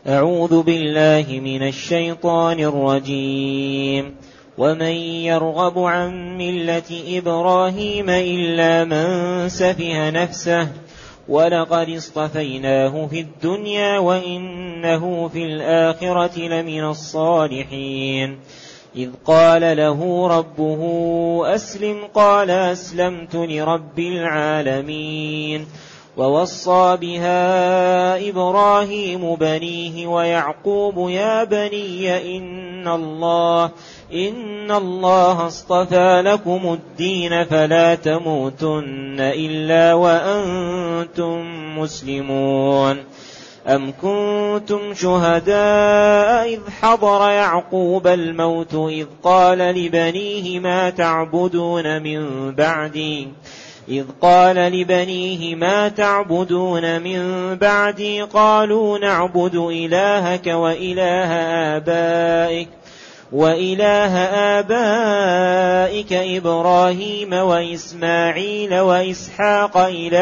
أعوذ بالله من الشيطان الرجيم. ومن يرغب عن ملة إبراهيم إلا من سفه نفسه ولقد اصطفيناه في الدنيا وإنه في الآخرة لمن الصالحين. إذ قال له ربه أسلم قال أسلمت لرب العالمين. ووصى بها إبراهيم بنيه ويعقوب يا بني إن الله اصطفى لكم الدين فلا تموتن إلا وأنتم مسلمون. أم كنتم شهداء إذ حضر يعقوب الموت إذ قال لبنيه ما تعبدون من بعدي قالوا نعبد إلهك وإله آبائك إبراهيم وإسماعيل وإسحاق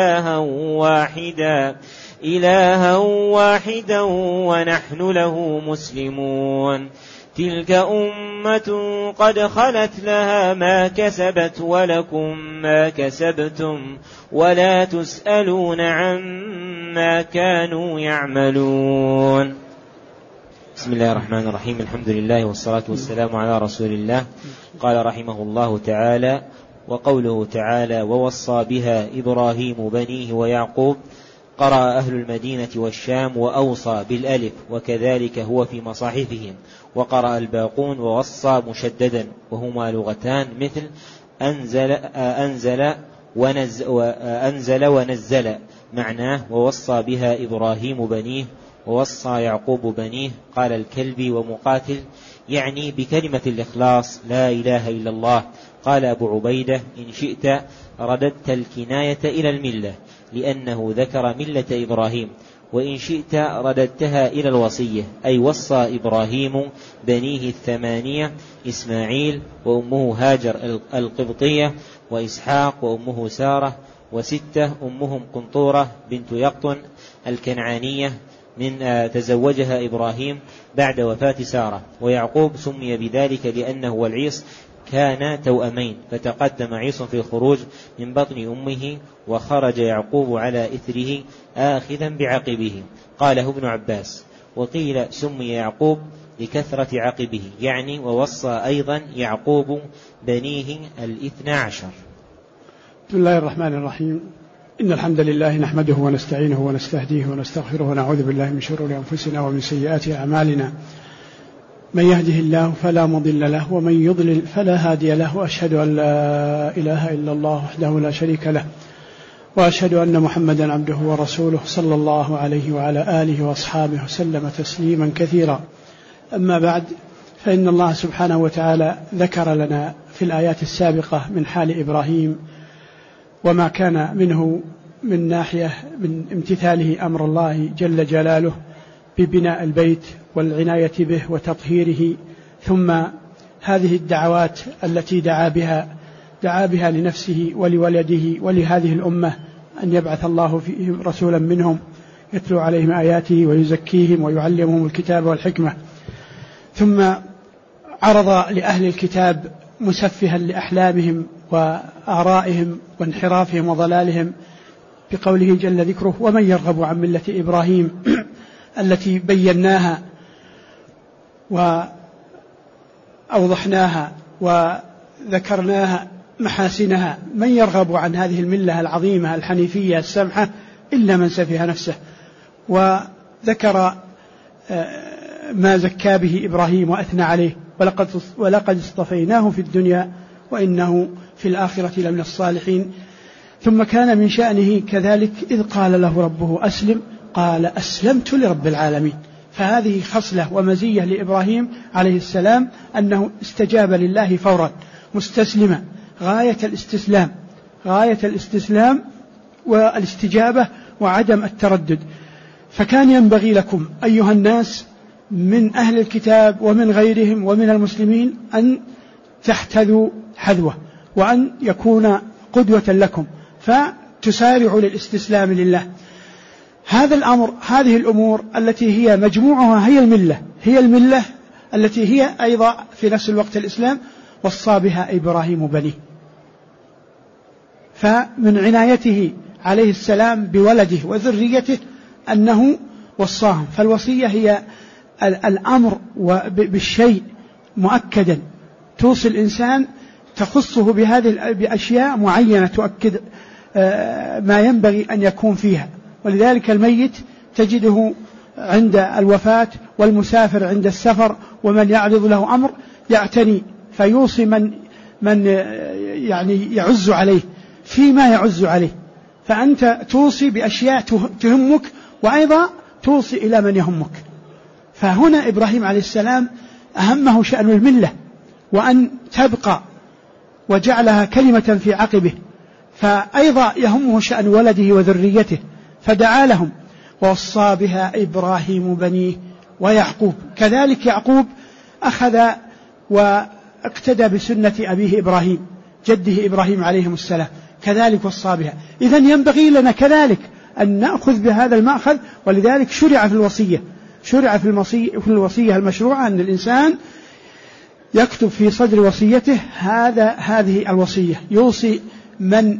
إلها واحدا ونحن له مسلمون. تلك أمة قد خلت لها ما كسبت ولكم ما كسبتم ولا تسألون عما كانوا يعملون. بسم الله الرحمن الرحيم. الحمد لله والصلاة والسلام على رسول الله. قال رحمه الله تعالى: وقوله تعالى: ووصى بها إبراهيم بنيه ويعقوب، قرأ أهل المدينة والشام وأوصى بالألف، وكذلك هو في مصاحفهم، وقرأ الباقون ووصى مشددا، وهما لغتان مثل أنزل ونزل، معناه ووصى بها إبراهيم بنيه ووصى يعقوب بنيه. قال الكلبي ومقاتل يعني بكلمة الإخلاص لا إله إلا الله. قال أبو عبيدة: إن شئت رددت الكناية إلى الملة لأنه ذكر ملة إبراهيم، وإن شئت رددتها إلى الوصية، أي وصى إبراهيم بنيه 8: إسماعيل وأمه هاجر القبطية، وإسحاق وأمه سارة، 6 أمهم قنطورة بنت يقطن الكنعانية من تزوجها إبراهيم بعد وفاة سارة. ويعقوب سمي بذلك لأنه والعيص كان توأمين، فتقدم عيص في الخروج من بطن أمه، وخرج يعقوب على إثره آخذا بعقبه. قاله ابن عباس. وقيل سمي يعقوب لكثرة عقبه، يعني ووصى أيضا يعقوب بنيه 12. بسم الله الرحمن الرحيم. إن الحمد لله نحمده ونستعينه ونستهديه ونستغفره ونعوذ بالله من شرور أنفسنا ومن سيئات أعمالنا. من يهده الله فلا مضل له ومن يضلل فلا هادي له، وأشهد أن لا إله إلا الله وحده لا شريك له، وأشهد أن محمدا عبده ورسوله صلى الله عليه وعلى آله وأصحابه وسلم تسليما كثيرا. أما بعد، فإن الله سبحانه وتعالى ذكر لنا في الآيات السابقة من حال إبراهيم وما كان منه من ناحية من امتثاله أمر الله جل جلاله ببناء البيت والعناية به وتطهيره، ثم هذه الدعوات التي دعا بها لنفسه ولولده ولهذه الأمة أن يبعث الله فيهم رسولا منهم يتلو عليهم آياته ويزكيهم ويعلمهم الكتاب والحكمة. ثم عرض لأهل الكتاب مسفها لأحلامهم وآرائهم وانحرافهم وضلالهم بقوله جل ذكره: ومن يرغب عن ملة إبراهيم التي بيناها وأوضحناها وذكرناها محاسنها. من يرغب عن هذه الملة العظيمة الحنيفية السمحة إلا من سفه نفسه، وذكر ما زكى به إبراهيم وأثنى عليه: ولقد اصطفيناه في الدنيا وإنه في الآخرة لمن الصالحين. ثم كان من شأنه كذلك إذ قال له ربه أسلم قال أسلمت لرب العالمين. فهذه خصلة ومزية لإبراهيم عليه السلام، أنه استجاب لله فورا مستسلما، غاية الاستسلام والاستجابة وعدم التردد. فكان ينبغي لكم أيها الناس من أهل الكتاب ومن غيرهم ومن المسلمين أن تحتذوا حذوه، وأن يكون قدوة لكم، فتسارعوا للاستسلام لله. هذا الأمر، هذه الأمور التي هي مجموعها هي الملة التي هي أيضا في نفس الوقت الإسلام، وصى بها إبراهيم بنيه. فمن عنايته عليه السلام بولده وذريته أنه وصاهم. فالوصية هي الأمر بالشيء مؤكدا، توصي الإنسان تخصه بأشياء معينة تؤكد ما ينبغي أن يكون فيها. ولذلك الميت تجده عند الوفاة، والمسافر عند السفر، ومن يعرض له أمر يعتني فيوصي من يعني يعز عليه فيما يعز عليه. فأنت توصي بأشياء تهمك، وأيضا توصي إلى من يهمك. فهنا إبراهيم عليه السلام أهمه شأن الملة وأن تبقى، وجعلها كلمة في عقبه. فأيضا يهمه شأن ولده وذريته، فدعا لهم ووصى بها إبراهيم بنيه ويعقوب. كذلك يعقوب أخذ واقتدى بسنة أبيه إبراهيم جده إبراهيم عليه السلام، كذلك وصى بها. إذن ينبغي لنا كذلك أن نأخذ بهذا المأخذ. ولذلك شرع في الوصية المشروعة أن الإنسان يكتب في صدر وصيته هذه الوصية، يوصي من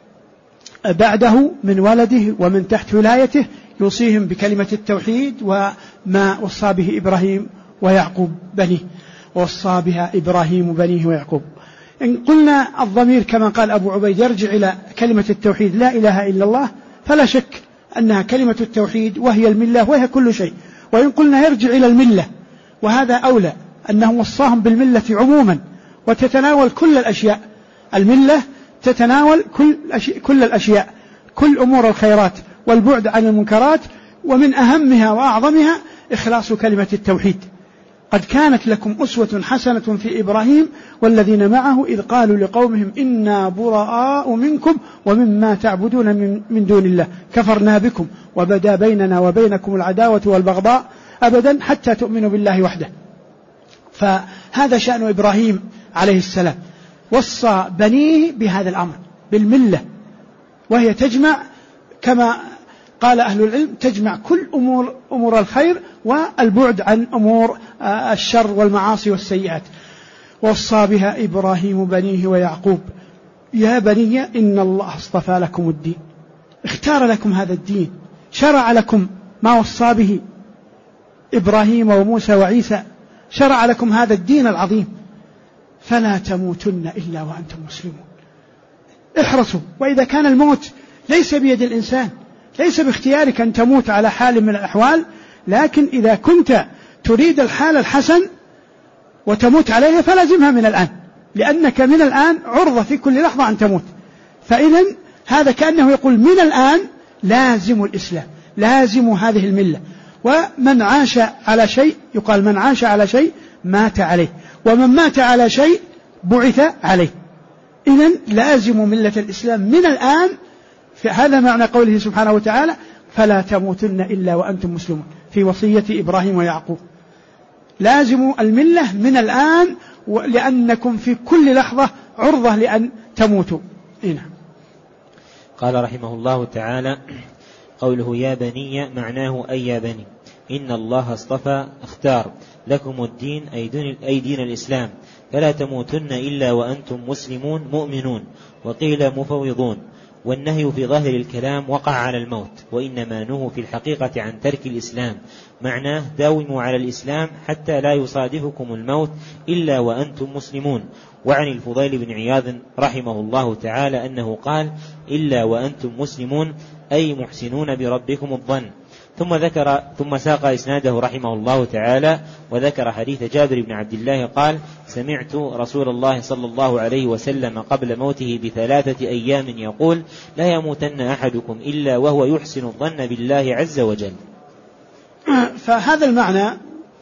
بعده من ولده ومن تحت ولايته، يوصيهم بكلمة التوحيد وما وصى به إبراهيم ويعقوب بنيه. وصى بها إبراهيم بنيه ويعقوب. إن قلنا الضمير كما قال أبو عبيد يرجع إلى كلمة التوحيد لا إله إلا الله، فلا شك أنها كلمة التوحيد وهي الملة وهي كل شيء. وإن قلنا يرجع إلى الملة، وهذا أولى، أنه وصاهم بالملة عموما وتتناول كل الأشياء. الملة تتناول كل الأشياء، كل أمور الخيرات والبعد عن المنكرات، ومن أهمها وأعظمها إخلاص كلمة التوحيد. قد كانت لكم أسوة حسنة في إبراهيم والذين معه إذ قالوا لقومهم إنا براء منكم ومما تعبدون من دون الله كفرنا بكم وبدا بيننا وبينكم العداوة والبغضاء أبدا حتى تؤمنوا بالله وحده. فهذا شأن إبراهيم عليه السلام، وصى بنيه بهذا الأمر بالملة، وهي تجمع كما قال أهل العلم تجمع كل أمور الخير والبعد عن أمور الشر والمعاصي والسيئات. وصى بها إبراهيم بنيه ويعقوب يا بني إن الله اصطفى لكم الدين، اختار لكم هذا الدين، شرع لكم ما وصى به إبراهيم وموسى وعيسى، شرع لكم هذا الدين العظيم، فلا تموتن إلا وأنتم مسلمون. احرصوا. وإذا كان الموت ليس بيد الإنسان، ليس باختيارك أن تموت على حال من الأحوال، لكن إذا كنت تريد الحال الحسن وتموت عليها فلازمها من الآن، لأنك من الآن عرضة في كل لحظة أن تموت. فإذا هذا كأنه يقول من الآن لازم الإسلام، لازم هذه الملة. ومن عاش على شيء يقال من عاش على شيء مات عليه، ومن مات على شيء بعث عليه. إذن لازم ملة الإسلام من الآن. هذا معنى قوله سبحانه وتعالى فلا تموتن إلا وأنتم مسلمون في وصية إبراهيم ويعقوب. لازم الملة من الآن، لأنكم في كل لحظة عرضة لأن تموتوا. هنا قال رحمه الله تعالى قوله يا بني معناه أي يا بني إن الله اصطفى اختار لكم الدين أي دين الإسلام، فلا تموتن إلا وأنتم مسلمون مؤمنون، وقيل مفوضون. والنهي في ظاهر الكلام وقع على الموت، وإنما نهوا في الحقيقة عن ترك الإسلام. معناه داوموا على الإسلام حتى لا يصادفكم الموت إلا وأنتم مسلمون. وعن الفضيل بن عياض رحمه الله تعالى أنه قال إلا وأنتم مسلمون أي محسنون بربكم الظن. ثم ساق إسناده رحمه الله تعالى وذكر حديث جابر بن عبد الله قال سمعت رسول الله صلى الله عليه وسلم قبل موته ب3 أيام يقول لا يموتن أحدكم إلا وهو يحسن الظن بالله عز وجل. فهذا المعنى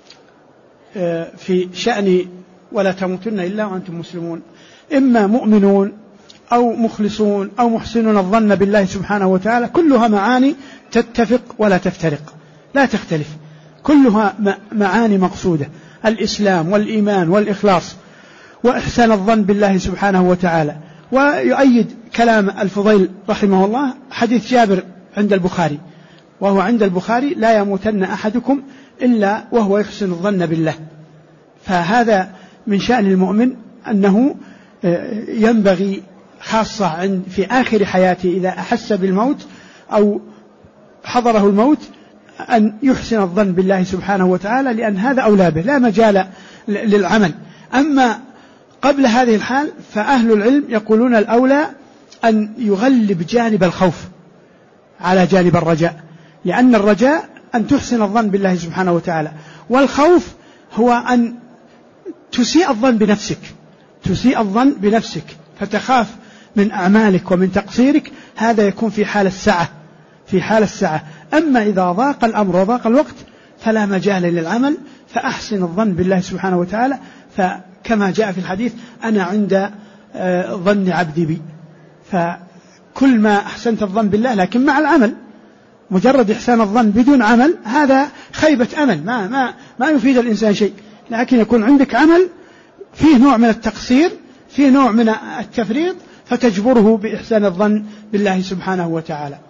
في شأن ولا تموتن إلا وأنتم مسلمون، إما مؤمنون أو مخلصون أو محسنون الظن بالله سبحانه وتعالى، كلها معاني تتفق ولا تفترق، لا تختلف، كلها معاني مقصودة: الإسلام والإيمان والإخلاص وإحسان الظن بالله سبحانه وتعالى. ويؤيد كلام الفضيل رحمه الله حديث جابر عند البخاري وهو عند البخاري: لا يموتن أحدكم إلا وهو يحسن الظن بالله. فهذا من شأن المؤمن أنه ينبغي خاصة في آخر حياته إذا أحس بالموت أو حضره الموت أن يحسن الظن بالله سبحانه وتعالى، لأن هذا أولى به، لا مجال للعمل. أما قبل هذه الحال فأهل العلم يقولون الأولى أن يغلب جانب الخوف على جانب الرجاء، لأن الرجاء أن تحسن الظن بالله سبحانه وتعالى، والخوف هو أن تسيء الظن بنفسك فتخاف من أعمالك ومن تقصيرك. هذا يكون في حال السعة. أما إذا ضاق الأمر وضاق الوقت فلا مجال للعمل، فأحسن الظن بالله سبحانه وتعالى. فكما جاء في الحديث: أنا عند ظن عبدي بي. فكل ما أحسنت الظن بالله لكن مع العمل، مجرد إحسان الظن بدون عمل هذا خيبة أمل، ما يفيد الإنسان شيء. لكن يكون عندك عمل فيه نوع من التقصير، فيه نوع من التفريط، فتجبره بإحسان الظن بالله سبحانه وتعالى.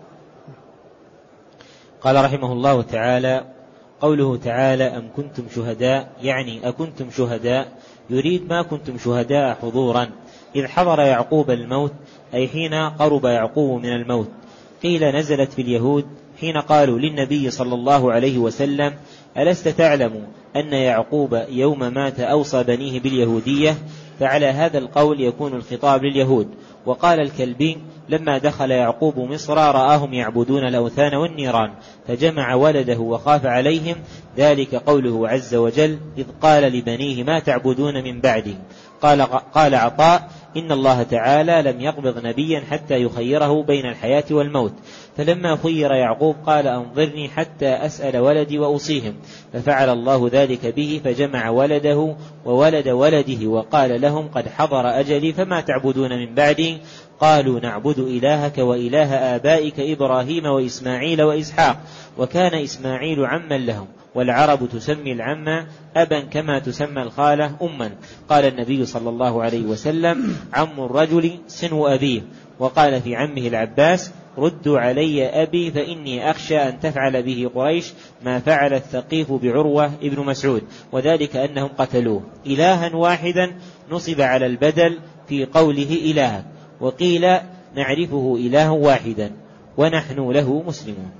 قال رحمه الله تعالى: قوله تعالى: أم كنتم شهداء، يعني أكنتم شهداء، يريد ما كنتم شهداء حضورا إذ حضر يعقوب الموت، أي حين قرب يعقوب من الموت. قيل نزلت في اليهود حين قالوا للنبي صلى الله عليه وسلم: ألست تعلم أن يعقوب يوم مات أوصى بنيه باليهودية؟ فعلى هذا القول يكون الخطاب لليهود. وقال الكلبي: لما دخل يعقوب مصر رآهم يعبدون الأوثان والنيران فجمع ولده وخاف عليهم، ذلك قوله عز وجل: إذ قال لبنيه ما تعبدون من بعده. قال عطاء: إن الله تعالى لم يقبض نبيا حتى يخيره بين الحياة والموت، فلما خير يعقوب قال: أنظرني حتى أسأل ولدي وأوصيهم، ففعل الله ذلك به، فجمع ولده وولد ولده وقال لهم: قد حضر أجلي فما تعبدون من بعدي؟ قالوا: نعبد إلهك وإله آبائك إبراهيم وإسماعيل وإسحاق، وكان إسماعيل عما لهم، والعرب تسمي العم أبا كما تسمى الخالة أما. قال النبي صلى الله عليه وسلم: عم الرجل سنو أبيه. وقال في عمه العباس: ردوا علي أبي فإني أخشى أن تفعل به قريش ما فعل الثقيف بعروة ابن مسعود، وذلك أنهم قتلوه. إلها واحدا نصب على البدل في قوله إلها، وقيل نعرفه إله واحدا ونحن له مسلمون.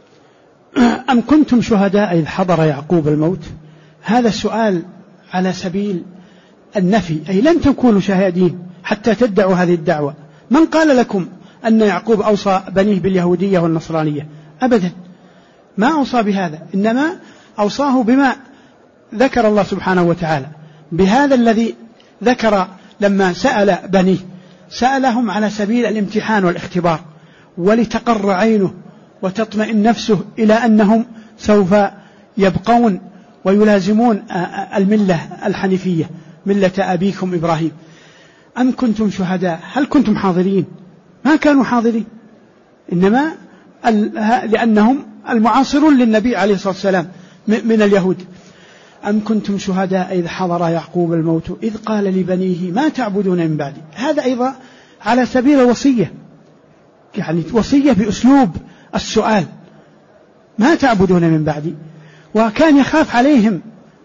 أم كنتم شهداء إذ حضر يعقوب الموت؟ هذا السؤال على سبيل النفي، أي لن تكونوا شاهدين حتى تدعوا هذه الدعوة. من قال لكم أن يعقوب أوصى بنيه باليهودية والنصرانية؟ أبدا، ما أوصى بهذا، إنما أوصاه بما ذكر الله سبحانه وتعالى، بهذا الذي ذكر لما سأل بنيه، سألهم على سبيل الامتحان والاختبار، ولتقر عينه وتطمئن نفسه إلى أنهم سوف يبقون ويلازمون الملة الحنيفية، ملة أبيكم إبراهيم. أم كنتم شهداء، هل كنتم حاضرين؟ ما كانوا حاضرين، إنما لأنهم المعاصرون للنبي عليه الصلاة والسلام من اليهود. أم كنتم شهداء إذ حضر يعقوب الموت إذ قال لبنيه ما تعبدون من بعدي؟ هذا أيضا على سبيل الوصية، يعني وصية بأسلوب السؤال، ما تعبدون من بعدي. وكان يخاف عليهم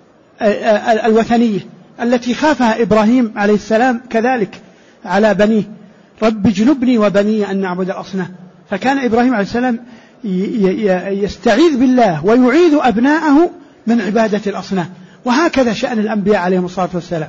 الوثنية التي خافها إبراهيم عليه السلام كذلك على بنيه: رب اجنبني وبني أن نعبد الأصنام. فكان إبراهيم عليه السلام يستعيذ بالله ويعيذ أبناءه من عبادة الأصنام. وهكذا شأن الأنبياء عليهم الصلاة والسلام.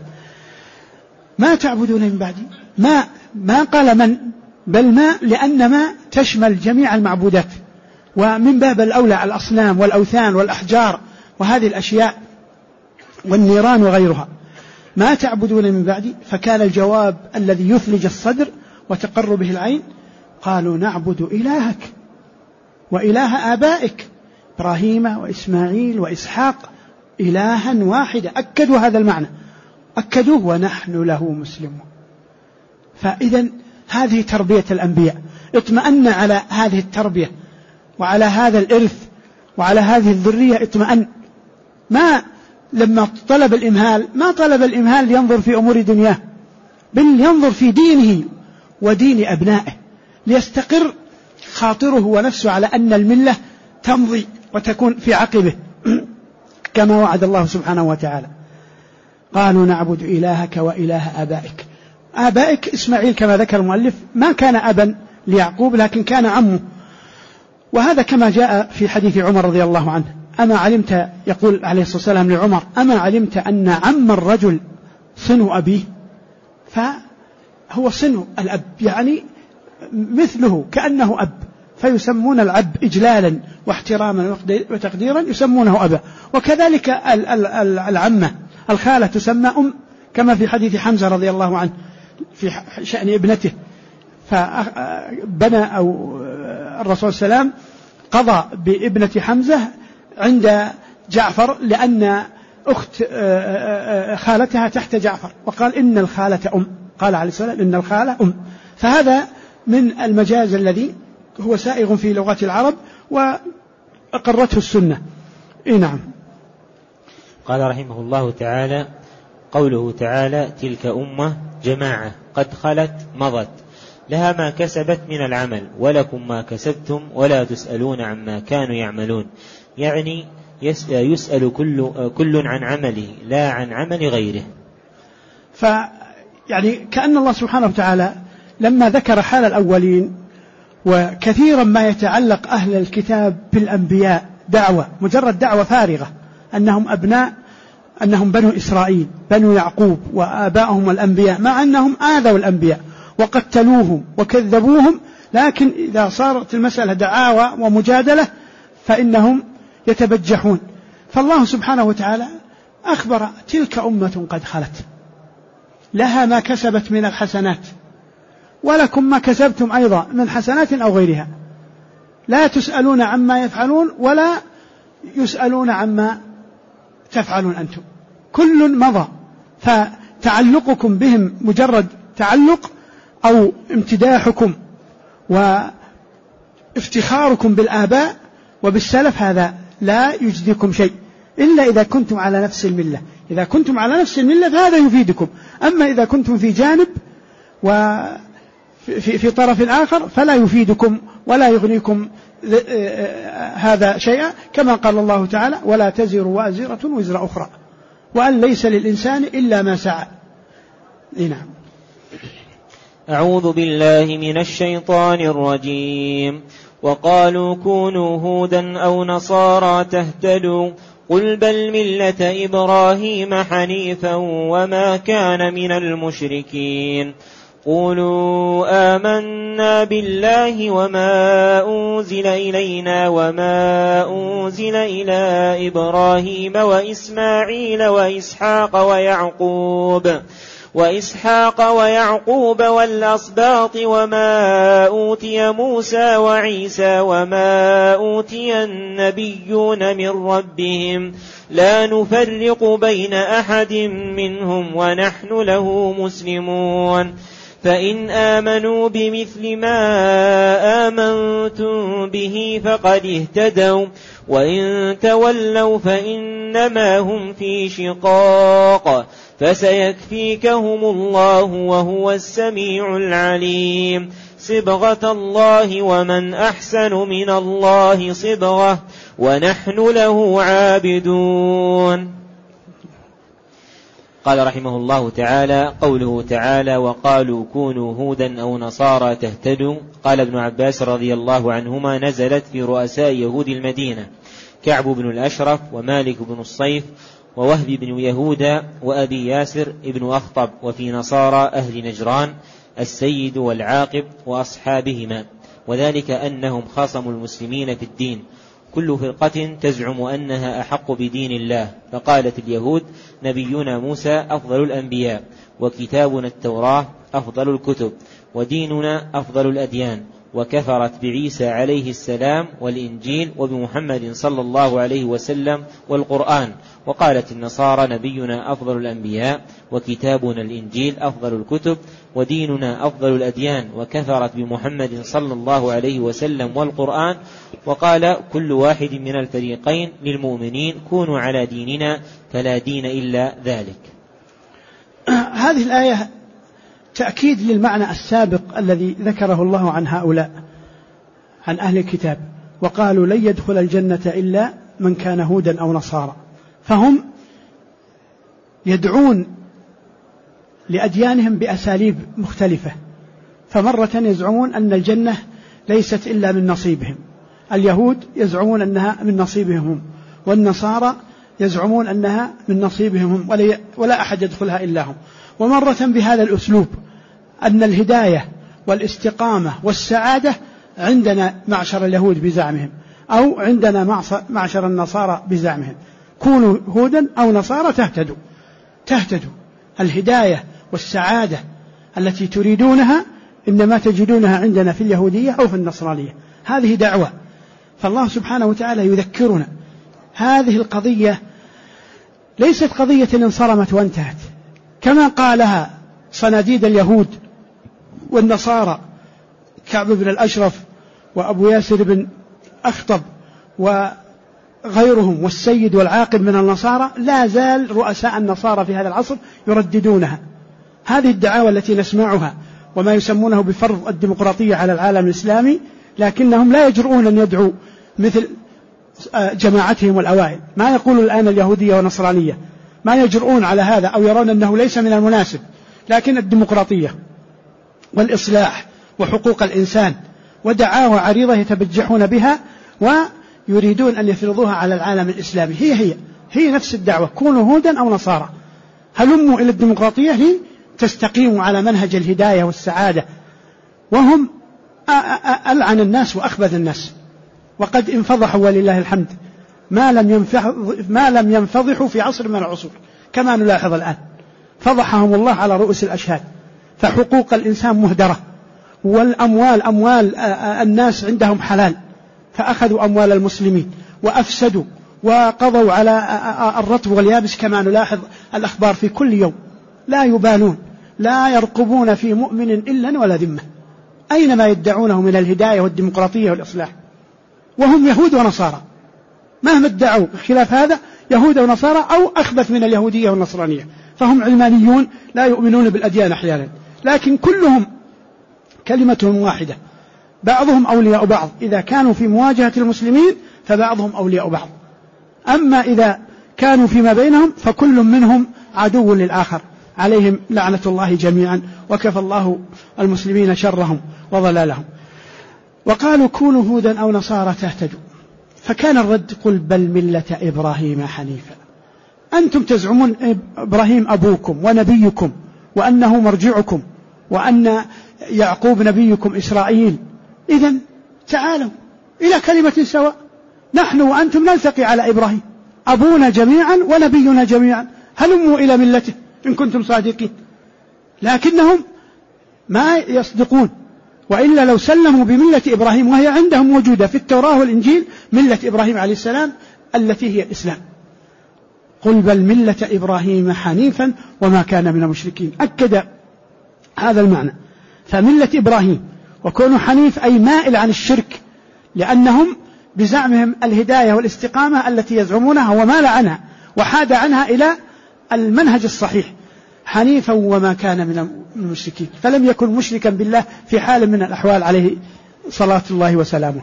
ما تعبدون من بعدي، ما قال من، بل ما، لأن ما تشمل جميع المعبودات، ومن باب الأولى الأصنام والأوثان والأحجار وهذه الأشياء والنيران وغيرها. ما تعبدون من بعدي، فكان الجواب الذي يثلج الصدر وتقر به العين: قالوا نعبد إلهك وإله آبائك إبراهيم وإسماعيل وإسحاق إلها واحدا. أكدوا هذا المعنى، أكدوه: ونحن له مسلمون. فإذا هذه تربية الأنبياء، اطمأن على هذه التربية وعلى هذا الإرث وعلى هذه الذرية، اطمأن. ما لما طلب الإمهال ما طلب الإمهال لينظر في أمور دنياه، بل ينظر في دينه ودين أبنائه، ليستقر خاطره ونفسه على أن الملة تمضي وتكون في عقبه كما وعد الله سبحانه وتعالى. قالوا نعبد إلهك وإله آبائك. آبائك إسماعيل كما ذكر المؤلف ما كان أبا ليعقوب لكن كان عمه، وهذا كما جاء في حديث عمر رضي الله عنه: أما علمت، يقول عليه الصلاة والسلام لعمر: أما علمت أن عم الرجل صنو أبيه؟ فهو صنو الأب، يعني مثله كأنه أب، فيسمون الأب إجلالا واحتراما وتقديرا يسمونه أبا. وكذلك العمة الخالة تسمى أم، كما في حديث حمزة رضي الله عنه في شأن ابنته، فبنى أو الرسول صلى الله عليه وسلم قضى بابنة حمزة عند جعفر لأن أخت خالتها تحت جعفر، وقال إن الخالة أم، قال عليه السلام إن الخالة أم. فهذا من المجاز الذي هو سائغ في لغة العرب وأقرته السنة. نعم. قال رحمه الله تعالى: قوله تعالى: تلك أمة جماعة قد خلت مضت لها ما كسبت من العمل ولكم ما كسبتم ولا تسألون عما كانوا يعملون، يعني يسأل كل عن عمله لا عن عمل غيره. يعني كأن الله سبحانه وتعالى لما ذكر حال الأولين وكثيرا ما يتعلق أهل الكتاب بالأنبياء دعوة، مجرد دعوة فارغة أنهم أبناء، أنهم بنو إسرائيل بنو يعقوب وآبائهم الأنبياء، مع أنهم آذوا الأنبياء وقتلوهم وكذبوهم، لكن إذا صارت المسألة دعاوى ومجادلة فإنهم يتبجحون. فالله سبحانه وتعالى أخبر: تلك أمة قد خلت لها ما كسبت من الحسنات ولكم ما كسبتم أيضا من حسنات أو غيرها، لا تسألون عما يفعلون ولا يسألون عما تفعلون أنتم، كل مضى. فتعلقكم بهم مجرد تعلق أو امتداحكم وافتخاركم بالآباء وبالسلف هذا لا يجديكم شيء إلا إذا كنتم على نفس الملة. إذا كنتم على نفس الملة فهذا يفيدكم، أما إذا كنتم في جانب وفي طرف آخر فلا يفيدكم ولا يغنيكم هذا شيئا، كما قال الله تعالى: ولا تزر وازرة وزر أخرى وأن ليس للإنسان إلا ما سعى. نعم. أعوذ بالله من الشيطان الرجيم. وقالوا كونوا هودا أو نصارى تهتدوا قل بل ملة إبراهيم حنيفا وما كان من المشركين. قولوا آمنا بالله وما أنزل إلينا وما أنزل إلى إبراهيم وإسماعيل وإسحاق ويعقوب والأسباط وما أوتي موسى وعيسى وما أوتي النبيون من ربهم لا نفرق بين أحد منهم ونحن له مسلمون. فإن آمنوا بمثل ما آمنتم به فقد اهتدوا وإن تولوا فإنما هم في شقاق فسيكفيكهم الله وهو السميع العليم. صبغة الله ومن أحسن من الله صبغة ونحن له عابدون. قال رحمه الله تعالى: قوله تعالى: وقالوا كونوا هودا أو نصارى تهتدوا. قال ابن عباس رضي الله عنهما: نزلت في رؤساء يهود المدينة كعب بن الأشرف ومالك بن الصيف ووهب بن يهودا وأبي ياسر بن أخطب، وفي نصارى أهل نجران السيد والعاقب وأصحابهما، وذلك أنهم خاصموا المسلمين في الدين، كل فرقة تزعم أنها أحق بدين الله، فقالت اليهود: نبينا موسى أفضل الأنبياء، وكتابنا التوراة أفضل الكتب، وديننا أفضل الأديان، وكفرت بعيسى عليه السلام والإنجيل وبمحمد صلى الله عليه وسلم والقرآن. وقالت النصارى: نبينا أفضل الأنبياء، وكتابنا الإنجيل أفضل الكتب، وديننا أفضل الأديان، وكفرت بمحمد صلى الله عليه وسلم والقرآن. وقال كل واحد من الفريقين للمؤمنين: كونوا على ديننا فلا دين إلا ذلك. هذه الآية تأكيد للمعنى السابق الذي ذكره الله عن هؤلاء، عن أهل الكتاب، وقالوا لن يدخل الجنة إلا من كان هودا أو نصارى. فهم يدعون لأديانهم بأساليب مختلفة، فمرة يزعمون أن الجنة ليست إلا من نصيبهم، اليهود يزعمون أنها من نصيبهم هم، والنصارى يزعمون أنها من نصيبهم هم ولا أحد يدخلها إلا هم. ومرة بهذا الأسلوب أن الهداية والاستقامة والسعادة عندنا معشر اليهود بزعمهم، أو عندنا معشر النصارى بزعمهم، كونوا هودا أو نصارى تهتدوا. الهداية والسعادة التي تريدونها إنما تجدونها عندنا في اليهودية أو في النصرانية. هذه دعوة، فالله سبحانه وتعالى يذكرنا هذه القضية ليست قضية انصرمت وانتهت كما قالها صناديد اليهود والنصارى كعب بن الأشرف وأبو ياسر بن أخطب وغيرهم والسيد والعاقب من النصارى. لا زال رؤساء النصارى في هذا العصر يرددونها، هذه الدعاوى التي نسمعها وما يسمونه بفرض الديمقراطية على العالم الإسلامي، لكنهم لا يجرؤون أن يدعوا مثل جماعتهم الأوائل. ما يقول الآن اليهودية والنصرانية ما يجرؤون على هذا، أو يرون أنه ليس من المناسب، لكن الديمقراطية والإصلاح وحقوق الإنسان ودعاوى عريضة يتبجحون بها ويريدون أن يفرضوها على العالم الإسلامي. هي نفس الدعوة، كونوا هودا أو نصارى، هلموا إلى الديمقراطية لتستقيموا على منهج الهداية والسعادة. وهم ألعن الناس وأخبث الناس، وقد انفضحوا ولله الحمد ما لم ينفضحوا في عصر من العصور كما نلاحظ الآن. فضحهم الله على رؤوس الأشهاد. فحقوق الإنسان مهدرة، والأموال أموال الناس عندهم حلال، فأخذوا أموال المسلمين وأفسدوا وقضوا على الرطب واليابس كما نلاحظ الأخبار في كل يوم. لا يبالون، لا يرقبون في مؤمن إلا ولا ذمة، أينما يدعونه من الهداية والديمقراطية والإصلاح، وهم يهود ونصارى مهما ادعوا خلاف هذا، يهود ونصارى أو أخبث من اليهودية والنصرانية. فهم علمانيون لا يؤمنون بالأديان أحيانا، لكن كلهم كلمتهم واحدة، بعضهم أولياء بعض. إذا كانوا في مواجهة المسلمين فبعضهم أولياء بعض، أما إذا كانوا فيما بينهم فكل منهم عدو للآخر، عليهم لعنة الله جميعا، وكفى الله المسلمين شرهم وضلالهم. وقالوا كونوا هودا أو نصارى تهتدوا. فكان الرد قل بل ملة إبراهيم حنيفا. أنتم تزعمون إبراهيم أبوكم ونبيكم وأنه مرجعكم وأن يعقوب نبيكم إسرائيل، إذن تعالوا إلى كلمة سواء، نحن وأنتم نلتقي على إبراهيم، أبونا جميعا ونبينا جميعا، هلموا إلى ملته إن كنتم صادقين. لكنهم ما يصدقون، وإلا لو سلموا بملة إبراهيم وهي عندهم موجودة في التوراة والإنجيل، ملة إبراهيم عليه السلام التي هي الإسلام. قل بل ملة إبراهيم حنيفا وما كان من المشركين، أكد هذا المعنى. فملة إبراهيم وكونه حنيف أي مائل عن الشرك، لأنهم بزعمهم الهداية والاستقامة التي يزعمونها ومال عنها وحاد عنها إلى المنهج الصحيح، حنيفا وما كان من المشركين، فلم يكن مشركا بالله في حال من الأحوال عليه صلاة الله وسلامه.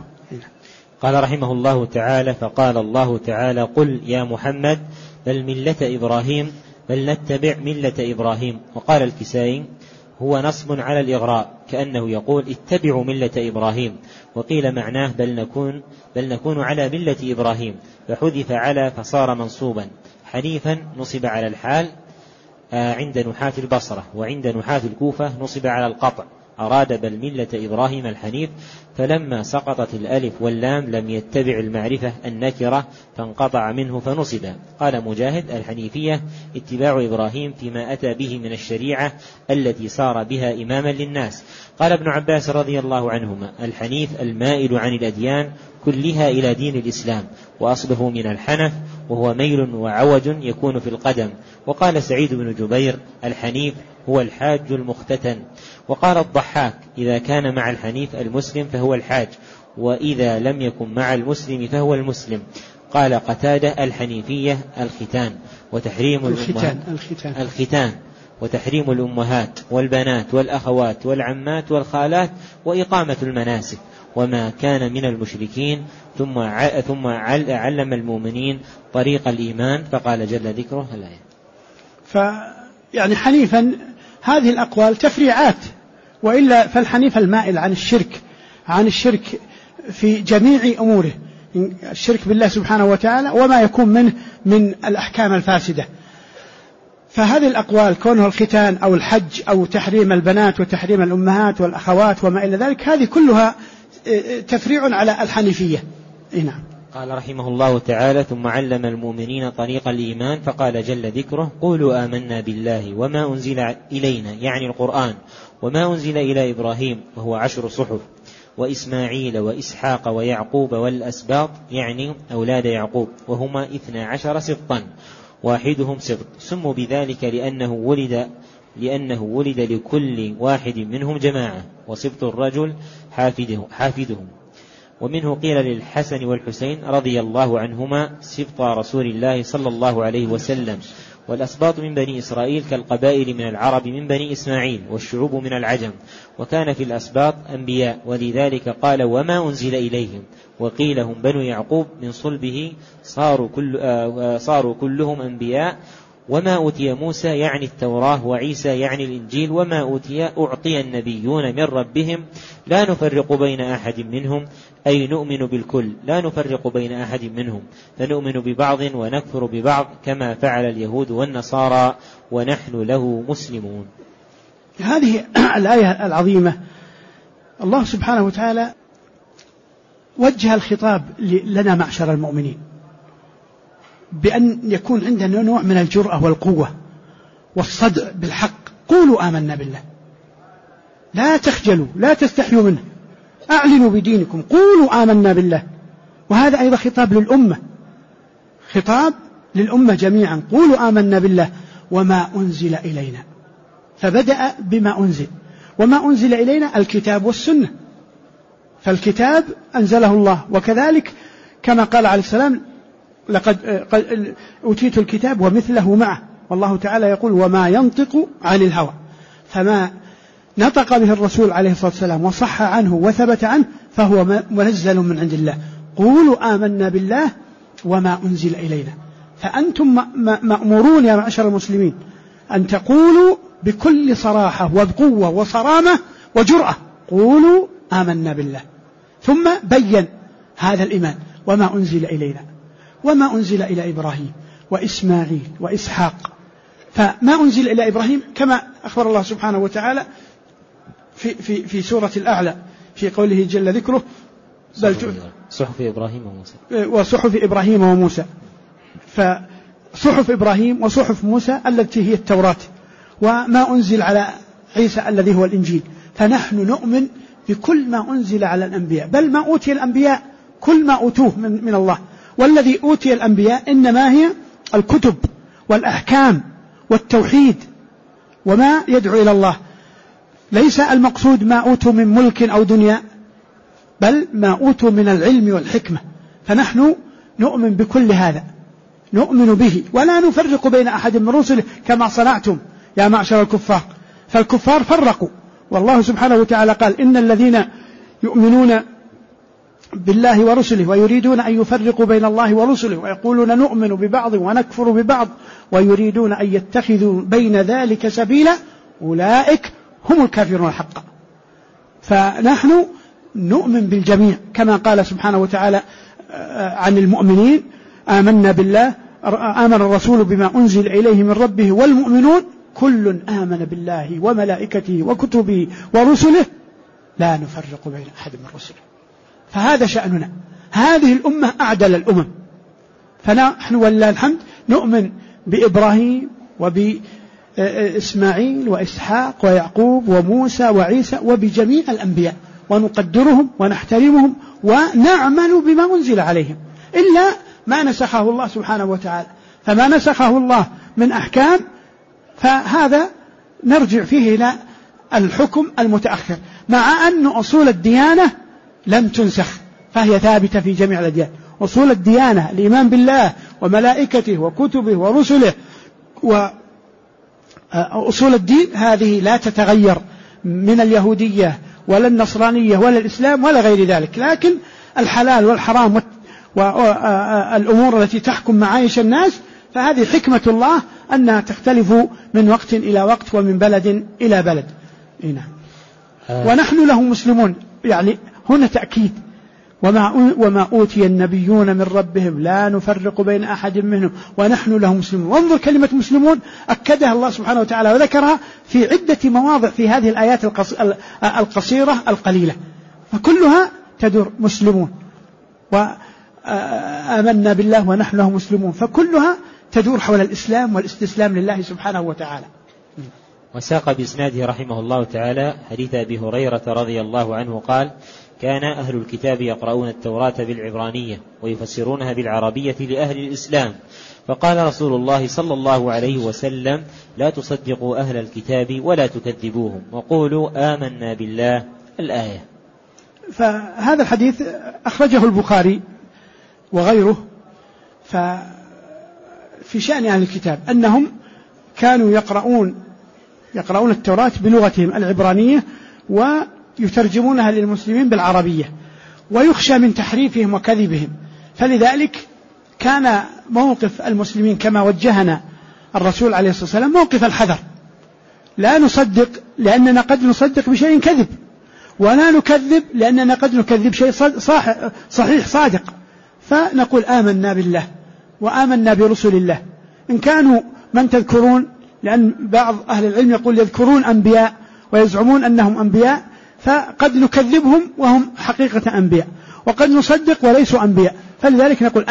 قال رحمه الله تعالى: فقال الله تعالى: قل يا محمد بل ملة إبراهيم بل نتبع ملة إبراهيم. وقال الكسائي: هو نصب على الإغراء كأنه يقول اتبعوا ملة إبراهيم. وقيل معناه بل نكون على ملة إبراهيم، فحذف على فصار منصوبا. حنيفا نصب على الحال عند نحاة البصرة، وعند نحاة الكوفة نصب على القطع، أراد بل ملة إبراهيم الحنيف، فلما سقطت الألف واللام لم يتبع المعرفة النكرة فانقطع منه فنصب. قال مجاهد: الحنيفية اتباع إبراهيم فيما أتى به من الشريعة التي صار بها إماما للناس. قال ابن عباس رضي الله عنهما: الحنيف المائل عن الأديان كلها إلى دين الإسلام، وأصله من الحنف وهو ميل وعوج يكون في القدم. وقال سعيد بن جبير: الحنيف هو الحاج المختتن. وقال الضحاك: إذا كان مع الحنيف المسلم فهو الحاج، وإذا لم يكن مع المسلم فهو المسلم. قال قتادة: الحنيفية الختان وتحريم الأمهات والبنات والأخوات والعمات والخالات وإقامة المناسك. وما كان من المشركين ثم علم المؤمنين طريق الإيمان فقال جل ذكره الآية. فيعني حنيفا هذه الأقوال تفريعات، وإلا فالحنيف المائل عن الشرك في جميع أموره، الشرك بالله سبحانه وتعالى وما يكون منه من الأحكام الفاسدة. فهذه الأقوال كونه الختان أو الحج أو تحريم البنات وتحريم الأمهات والأخوات وما إلى ذلك، هذه كلها تفريع على الحنيفية. نعم. قال رحمه الله تعالى: ثم علم المؤمنين طريق الإيمان فقال جل ذكره: قولوا آمنا بالله وما أنزل إلينا، يعني القرآن، وما أنزل إلى إبراهيم وهو 10 صحف، وإسماعيل وإسحاق ويعقوب والأسباط، يعني أولاد يعقوب، وهما 12 سبطا، واحدهم سبط، سموا بذلك لأنه ولد لكل واحد منهم جماعة، وسبط الرجل حافدهم. ومنه قيل للحسن والحسين رضي الله عنهما: سبط رسول الله صلى الله عليه وسلم. والأسباط من بني إسرائيل كالقبائل من العرب من بني إسماعيل، والشعوب من العجم، وكان في الأسباط أنبياء، ولذلك قال: وما أنزل إليهم. وقيل هم بنو يعقوب من صلبه صاروا كلهم أنبياء. وما أوتي موسى يعني التوراة، وعيسى يعني الإنجيل، وما أعطي النبيون من ربهم لا نفرق بين أحد منهم، أي نؤمن بالكل لا نفرق بين أحد منهم، فنؤمن ببعض ونكفر ببعض كما فعل اليهود والنصارى، ونحن له مسلمون. هذه الآية العظيمة الله سبحانه وتعالى وجه الخطاب لنا معشر المؤمنين بأن يكون عندنا نوع من الجرأة والقوة والصدع بالحق. قولوا آمنا بالله، لا تخجلوا، لا تستحيوا منه، أعلنوا بدينكم، قولوا آمنا بالله. وهذا أيضا خطاب للأمة، خطاب للأمة جميعا: قولوا آمنا بالله وما أنزل إلينا. فبدأ بما أنزل، وما أنزل إلينا الكتاب والسنة، فالكتاب أنزله الله، وكذلك كما قال عليه السلام: لقد أوتيت الكتاب ومثله معه. والله تعالى يقول: وما ينطق عن الهوى. فما نطق به الرسول عليه الصلاة والسلام وصح عنه وثبت عنه فهو منزل من عند الله. قولوا آمنا بالله وما أنزل إلينا. فأنتم مأمورون يا معشر المسلمين أن تقولوا بكل صراحة وبقوة وصرامة وجرأة: قولوا آمنا بالله. ثم بين هذا الإيمان: وما أنزل إلينا، وما أنزل إلى إبراهيم وإسماعيل وإسحاق. فما أنزل إلى إبراهيم كما أخبر الله سبحانه وتعالى في سورة الأعلى في قوله جل ذكره: صحف إبراهيم وموسى، وصحف إبراهيم وموسى. فصحف إبراهيم وصحف موسى التي هي التوراة، وما أنزل على عيسى الذي هو الإنجيل. فنحن نؤمن بكل ما أنزل على الأنبياء، بل ما أوتي الأنبياء كل ما أوتوه من الله. والذي أوتي الأنبياء إنما هي الكتب والأحكام والتوحيد وما يدعو إلى الله. ليس المقصود ما أوتوا من ملك أو دنيا، بل ما أوتوا من العلم والحكمة. فنحن نؤمن بكل هذا، نؤمن به ولا نفرق بين أحد من رسله كما صنعتم يا معشر الكفار. فالكفار فرقوا، والله سبحانه وتعالى قال: إن الذين يؤمنون بالله ورسله ويريدون أن يفرقوا بين الله ورسله ويقولون نؤمن ببعض ونكفر ببعض ويريدون أن يتخذوا بين ذلك سبيلا أولئك هم الكافرون حقا. فنحن نؤمن بالجميع كما قال سبحانه وتعالى عن المؤمنين: آمنا بالله، آمن الرسول بما أنزل إليه من ربه والمؤمنون كل آمن بالله وملائكته وكتبه ورسله لا نفرق بين أحد من رسله. فهذا شأننا، هذه الأمة أعدل الأمم. فنحن ولله الحمد نؤمن بإبراهيم وبإسماعيل وإسحاق ويعقوب وموسى وعيسى وبجميع الأنبياء، ونقدرهم ونحترمهم ونعمل بما أنزل عليهم، إلا ما نسخه الله سبحانه وتعالى. فما نسخه الله من أحكام فهذا نرجع فيه إلى الحكم المتأخر، مع أن أصول الديانة لم تنسخ فهي ثابتة في جميع الأديان. أصول الديانة الإيمان بالله وملائكته وكتبه ورسله وأصول الدين هذه لا تتغير، من اليهودية ولا النصرانية ولا الإسلام ولا غير ذلك، لكن الحلال والحرام والأمور التي تحكم معايش الناس فهذه حكمة الله أنها تختلف من وقت إلى وقت ومن بلد إلى بلد. ونحن له مسلمون، يعني هنا تأكيد وما أوتي النبيون من ربهم لا نفرق بين أحد منهم ونحن له مسلمون. وانظر كلمة مسلمون أكدها الله سبحانه وتعالى وذكرها في عدة مواضع في هذه الآيات القصيرة القليلة، فكلها تدور مسلمون، وآمنا بالله ونحن له مسلمون، فكلها تدور حول الإسلام والاستسلام لله سبحانه وتعالى. وساق بإسناده رحمه الله تعالى حديث أبي هريرة رضي الله عنه قال: كان أهل الكتاب يقرؤون التوراة بالعبرانية ويفسرونها بالعربية لأهل الإسلام، فقال رسول الله صلى الله عليه وسلم: لا تصدقوا أهل الكتاب ولا تكذبوهم وقولوا آمنا بالله. الآية. فهذا الحديث أخرجه البخاري وغيره في شأن أهل الكتاب أنهم كانوا يقرؤون التوراة بلغتهم العبرانية ويترجمونها للمسلمين بالعربية، ويخشى من تحريفهم وكذبهم، فلذلك كان موقف المسلمين كما وجهنا الرسول عليه الصلاة والسلام موقف الحذر، لا نصدق لأننا قد نصدق بشيء كذب، ولا نكذب لأننا قد نكذب شيء صحيح صادق، فنقول آمنا بالله وآمنا برسل الله. إن كانوا من تذكرون، لأن بعض أهل العلم يقول يذكرون أنبياء ويزعمون أنهم أنبياء، فقد نكذبهم وهم حقيقة أنبياء، وقد نصدق وليسوا أنبياء، فلذلك نقول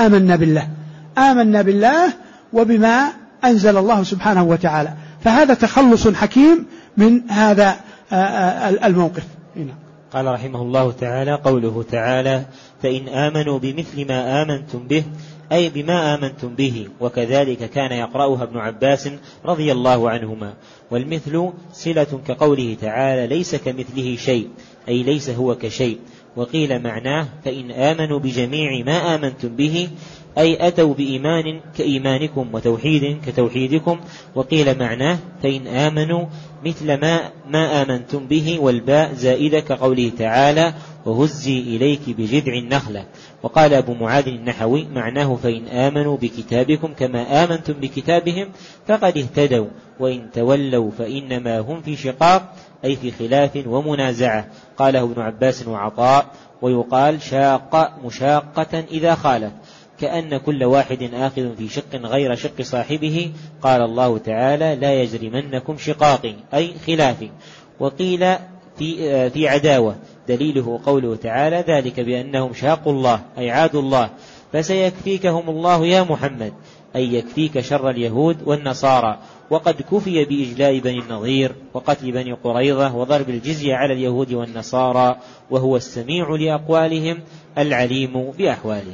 آمنا بالله وبما أنزل الله سبحانه وتعالى. فهذا تخلص حكيم من هذا الموقف. قال رحمه الله تعالى: قوله تعالى: فإن آمنوا بمثل ما آمنتم به، أي بما آمنتم به، وكذلك كان يقرأها ابن عباس رضي الله عنهما. والمثل صلة كقوله تعالى: ليس كمثله شيء، أي ليس هو كشيء. وقيل معناه: فإن آمنوا بجميع ما آمنتم به، أي أتوا بإيمان كإيمانكم وتوحيد كتوحيدكم. وقيل معناه: فإن آمنوا مثل ما آمنتم به، والباء زائدة كقوله تعالى: وهزي إليك بجذع النخلة. وقال أبو معاذ النحوي معناه: فإن آمنوا بكتابكم كما آمنتم بكتابهم فقد اهتدوا، وإن تولوا فإنما هم في شقاق، أي في خلاف ومنازعة. قاله ابن عباس وعطاء. ويقال شاق مشاقة إذا خالف، كأن كل واحد آخذ في شق غير شق صاحبه. قال الله تعالى: لا يجرمنكم شقاقي، أي خلافي. وقيل في عداوة، دليله قوله تعالى: ذلك بأنهم شاقوا الله، أي عادوا الله، فسيكفيكهم الله يا محمد، أي يكفيك شر اليهود والنصارى. وقد كفي بإجلاء بني النضير وقتل بني قريظة وضرب الجزية على اليهود والنصارى، وهو السميع لأقوالهم العليم بأحوالهم.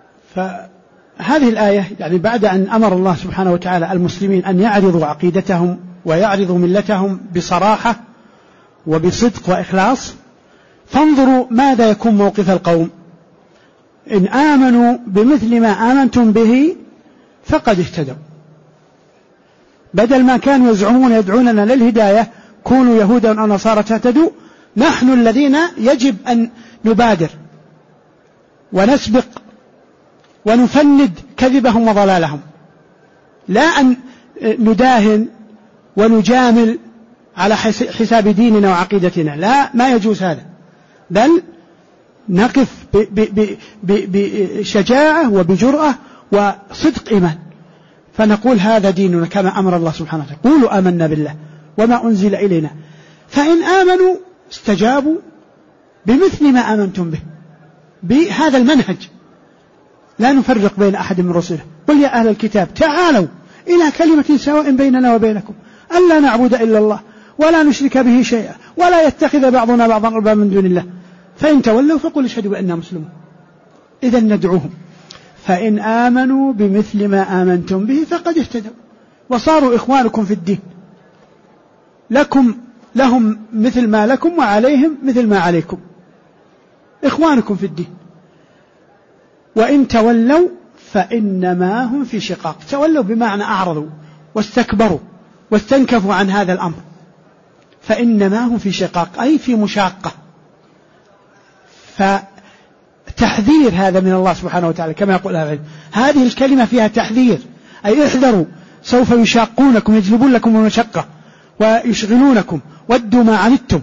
فهذه الآية يعني بعد أن أمر الله سبحانه وتعالى المسلمين أن يعرضوا عقيدتهم ويعرضوا ملتهم بصراحة وبصدق وإخلاص، فانظروا ماذا يكون موقف القوم. إن آمنوا بمثل ما آمنتم به فقد اهتدوا، بدل ما كانوا يزعمون يدعوننا للهداية كونوا يهودا أو نصارى تهتدوا، نحن الذين يجب أن نبادر ونسبق ونفند كذبهم وضلالهم، لا أن نداهن ونجامل على حساب ديننا وعقيدتنا، لا، ما يجوز هذا، بل نقف بشجاعة وبجرأة وصدق إيمان، فنقول هذا ديننا كما أمر الله سبحانه وتعالى: قولوا آمنا بالله وما أنزل إلينا. فإن آمنوا استجابوا بمثل ما آمنتم به، بهذا المنهج، لا نفرق بين أحد من رسله. قل يا أهل الكتاب تعالوا إلى كلمة سواء بيننا وبينكم ألا نعبد إلا الله ولا نشرك به شيئا ولا يتخذ بعضنا بعضا أربابا من دون الله، فإن تولوا فقل اشهدوا بأننا مسلمون. إذن ندعوهم. فإن آمنوا بمثل ما آمنتم به فقد اهتدوا وصاروا إخوانكم في الدين، لهم مثل ما لكم وعليهم مثل ما عليكم، إخوانكم في الدين. وإن تولوا فإنما هم في شقاق. تولوا بمعنى أعرضوا واستكبروا واستنكفوا عن هذا الأمر، فإنما هم في شقاق، أي في مشاقة فتحذير هذا من الله سبحانه وتعالى كما يقول أهل العلم. هذه الكلمة فيها تحذير، أي احذروا سوف يشاقونكم، يجلبون لكم المشقة ويشغلونكم، ودوا ما عنتم،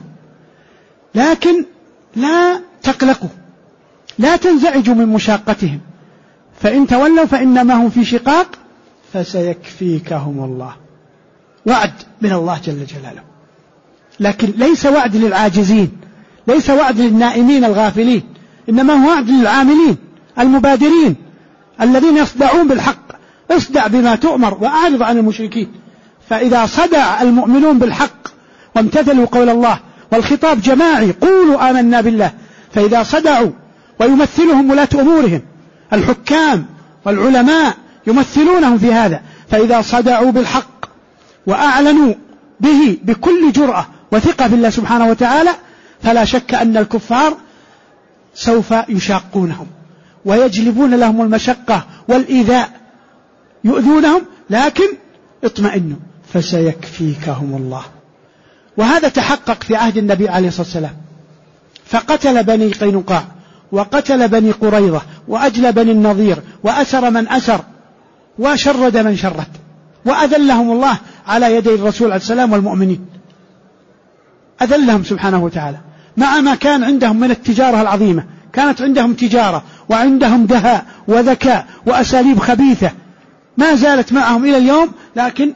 لكن لا تقلقوا، لا تنزعجوا من مشاقتهم، فإن تولوا فإنما هم في شقاق فسيكفيكهم الله. وعد من الله جل جلاله، لكن ليس وعد للعاجزين، ليس وعد للنائمين الغافلين، إنما هو وعد للعاملين المبادرين الذين يصدعون بالحق. اصدع بما تؤمر وأعرض عن المشركين. فإذا صدع المؤمنون بالحق وامتثلوا قول الله، والخطاب جماعي، قولوا آمنا بالله، فإذا صدعوا ويمثلهم ولاة أمورهم الحكام والعلماء يمثلونهم في هذا، فإذا صدعوا بالحق وأعلنوا به بكل جرأة وثقة بالله سبحانه وتعالى، فلا شك أن الكفار سوف يشاقونهم ويجلبون لهم المشقة والإيذاء، يؤذونهم، لكن اطمئنوا فسيكفيكهم الله. وهذا تحقق في عهد النبي عليه الصلاة والسلام، فقتل بني قينقاع وقتل بني قريظة وأجلى بني النضير وأسر من أسر وشرد من شرد، وأذلهم الله على يدي الرسول عليه السلام والمؤمنين، أذلهم سبحانه وتعالى، مع ما كان عندهم من التجارة العظيمة. كانت عندهم تجارة وعندهم دهاء وذكاء وأساليب خبيثة ما زالت معهم إلى اليوم، لكن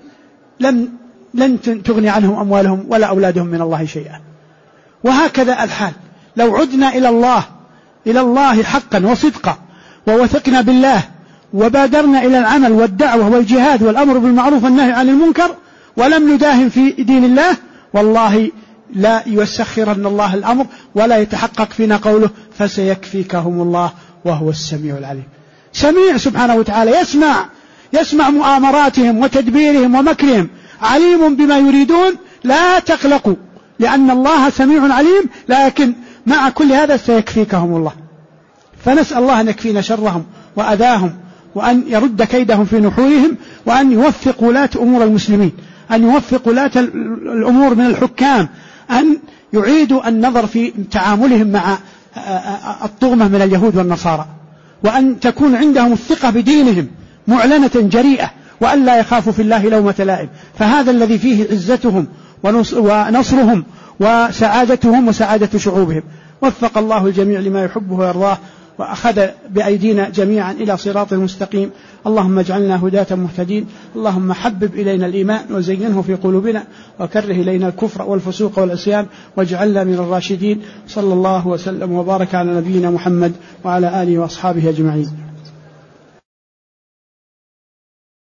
لن تغني عنهم أموالهم ولا أولادهم من الله شيئا. وهكذا الحال لو عدنا إلى الله حقا وصدقا، ووثقنا بالله، وبادرنا إلى العمل والدعوة والجهاد والأمر بالمعروف والنهي عن المنكر، ولم نداهن في دين الله، والله لا يسخرن الله الأمر ولا يتحقق فينا قوله فسيكفيكهم الله وهو السميع العليم. سميع سبحانه وتعالى، يسمع مؤامراتهم وتدبيرهم ومكرهم، عليم بما يريدون. لا تقلقوا لأن الله سميع عليم، لكن مع كل هذا سيكفيكهم الله. فنسأل الله أن يكفينا شرهم وأذاهم، وأن يرد كيدهم في نحورهم، وأن يوفق ولاة أمور المسلمين، أن يوفق ولاة الأمور من الحكام، أن يعيدوا النظر في تعاملهم مع الطغمة من اليهود والنصارى، وأن تكون عندهم الثقة بدينهم معلنة جريئة، وأن لا يخافوا في الله لومة لائم. فهذا الذي فيه عزتهم ونصرهم وسعادتهم وسعادة شعوبهم. وفق الله الجميع لما يحبه ويرضاه، وأخذ بأيدينا جميعا إلى صراط مستقيم. اللهم اجعلنا هداة مهتدين. اللهم حبب إلينا الإيمان وزينه في قلوبنا، وكره إلينا الكفر والفسوق والعصيان، واجعلنا من الراشدين. صلى الله وسلم وبارك على نبينا محمد وعلى آله وأصحابه أجمعين.